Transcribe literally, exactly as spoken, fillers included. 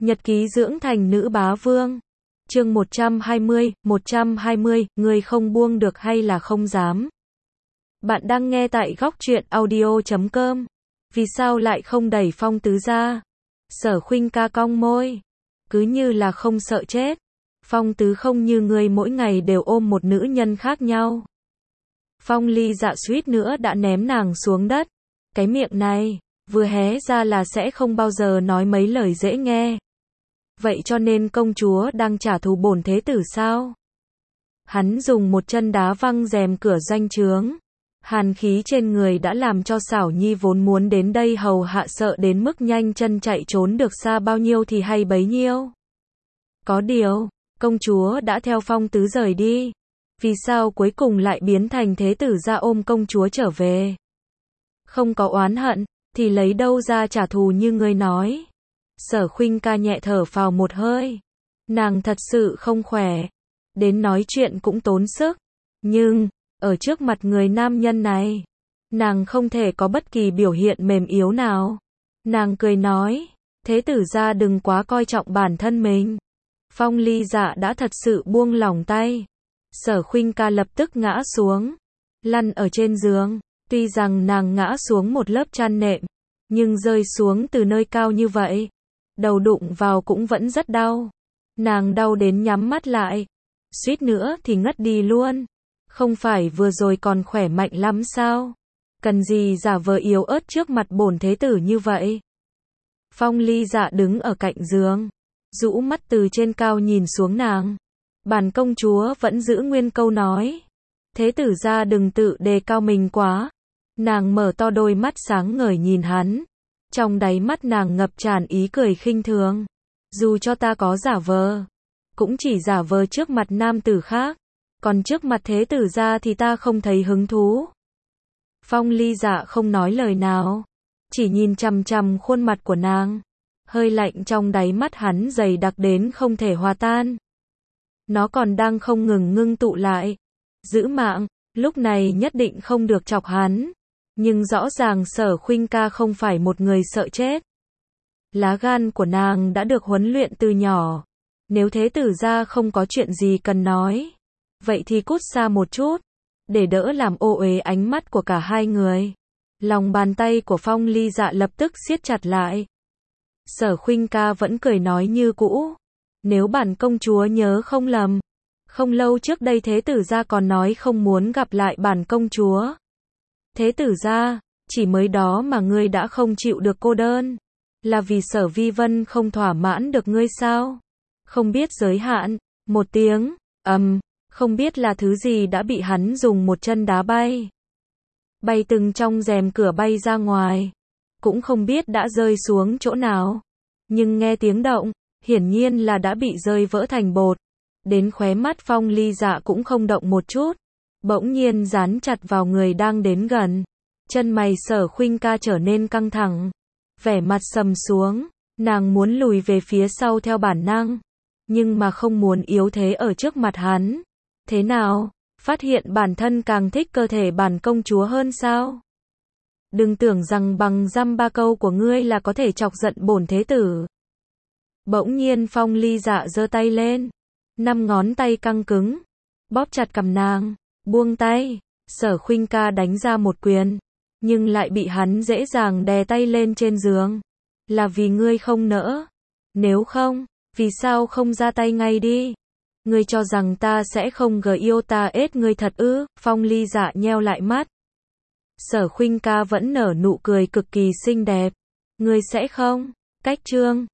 Nhật ký dưỡng thành nữ bá vương. Chương một trăm hai mươi, một trăm hai mươi, người không buông được hay là không dám. Bạn đang nghe tại góc truyện audio chấm com. Vì sao lại không đẩy Phong Tứ ra? Sở Khuynh ca cong môi. Cứ như là không sợ chết. Phong Tứ không như người mỗi ngày đều ôm một nữ nhân khác nhau. Phong Ly Dạ suýt nữa đã ném nàng xuống đất. Cái miệng này, vừa hé ra là sẽ không bao giờ nói mấy lời dễ nghe. Vậy cho nên công chúa đang trả thù bổn thế tử sao? Hắn dùng một chân đá văng rèm cửa doanh trướng. Hàn khí trên người đã làm cho Xảo Nhi vốn muốn đến đây hầu hạ sợ đến mức nhanh chân chạy trốn được xa bao nhiêu thì hay bấy nhiêu. Có điều, công chúa đã theo Phong Tứ rời đi. Vì sao cuối cùng lại biến thành thế tử ra ôm công chúa trở về? Không có oán hận, thì lấy đâu ra trả thù như ngươi nói? Sở Khuynh ca nhẹ thở phào một hơi. Nàng thật sự không khỏe. Đến nói chuyện cũng tốn sức. Nhưng, ở trước mặt người nam nhân này, nàng không thể có bất kỳ biểu hiện mềm yếu nào. Nàng cười nói, thế tử ra đừng quá coi trọng bản thân mình. Phong Ly Dạ đã thật sự buông lỏng tay. Sở Khuynh ca lập tức ngã xuống, lăn ở trên giường. Tuy rằng nàng ngã xuống một lớp chăn nệm, nhưng rơi xuống từ nơi cao như vậy, đầu đụng vào cũng vẫn rất đau. Nàng đau đến nhắm mắt lại, suýt nữa thì ngất đi luôn. Không phải vừa rồi còn khỏe mạnh lắm sao? Cần gì giả vờ yếu ớt trước mặt bổn thế tử như vậy? Phong Ly Dạ đứng ở cạnh giường, rũ mắt từ trên cao nhìn xuống nàng. Bản công chúa vẫn giữ nguyên câu nói. Thế tử ra đừng tự đề cao mình quá. Nàng mở to đôi mắt sáng ngời nhìn hắn. Trong đáy mắt nàng ngập tràn ý cười khinh thường. Dù cho ta có giả vờ, cũng chỉ giả vờ trước mặt nam tử khác. Còn trước mặt thế tử ra thì ta không thấy hứng thú. Phong Ly Dạ không nói lời nào, chỉ nhìn chằm chằm khuôn mặt của nàng. Hơi lạnh trong đáy mắt hắn dày đặc đến không thể hòa tan. Nó còn đang không ngừng ngưng tụ lại. Giữ mạng, lúc này nhất định không được chọc hắn. Nhưng rõ ràng Sở Khuynh ca không phải một người sợ chết. Lá gan của nàng đã được huấn luyện từ nhỏ. Nếu thế tử ra không có chuyện gì cần nói, vậy thì cút xa một chút, để đỡ làm ô uế ánh mắt của cả hai người. Lòng bàn tay của Phong Ly Dạ lập tức siết chặt lại. Sở Khuynh ca vẫn cười nói như cũ. Nếu bản công chúa nhớ không lầm, không lâu trước đây thế tử gia còn nói không muốn gặp lại bản công chúa. Thế tử gia, chỉ mới đó mà ngươi đã không chịu được cô đơn. Là vì Sở Vi Vân không thỏa mãn được ngươi sao? Không biết giới hạn. Một tiếng, ầm, um, không biết là thứ gì đã bị hắn dùng một chân đá bay. Bay từng trong rèm cửa bay ra ngoài. Cũng không biết đã rơi xuống chỗ nào. Nhưng nghe tiếng động, hiển nhiên là đã bị rơi vỡ thành bột. Đến khóe mắt Phong Ly Dạ cũng không động một chút. Bỗng nhiên dán chặt vào người đang đến gần. Chân mày Sở Khuynh ca trở nên căng thẳng. Vẻ mặt sầm xuống. Nàng muốn lùi về phía sau theo bản năng. Nhưng mà không muốn yếu thế ở trước mặt hắn. Thế nào? Phát hiện bản thân càng thích cơ thể bản công chúa hơn sao? Đừng tưởng rằng bằng dăm ba câu của ngươi là có thể chọc giận bổn thế tử. Bỗng nhiên Phong Ly Dạ giơ tay lên. Năm ngón tay căng cứng. Bóp chặt cằm nàng. Buông tay. Sở Khuynh ca đánh ra một quyền. Nhưng lại bị hắn dễ dàng đè tay lên trên giường. Là vì ngươi không nỡ. Nếu không, vì sao không ra tay ngay đi? Ngươi cho rằng ta sẽ không gờ yêu ta ết ngươi thật ư? Phong Ly Dạ nheo lại mắt. Sở Khuynh ca vẫn nở nụ cười cực kỳ xinh đẹp. Ngươi sẽ không? Cách chương.